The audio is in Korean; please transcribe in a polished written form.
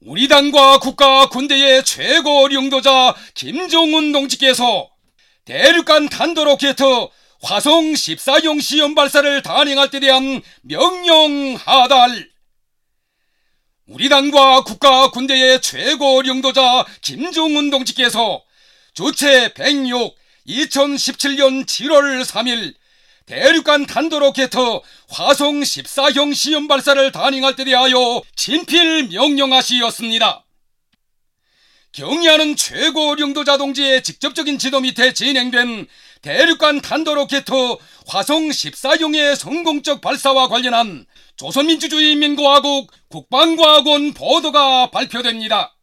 우리 당과 국가 군대의 최고領導자 김정은 동지께서 대륙간 탄도로켓 화성 14형 시험 발사를 단행할 때 대한 명령하달. 우리 당과 국가 군대의 최고領導자 김정은 동지께서 주체 106 2017년 7월 3일 대륙간 탄도로켓 화성 14형 시험 발사를 단행할 때 대하여 친필 명령하시었습니다. 경의하는 최고領導자 동지의 직접적인 지도 밑에 진행된 대륙간 탄도로켓 화성 14형의 성공적 발사와 관련한 조선민주주의인민공화국 국방과학원 보도가 발표됩니다.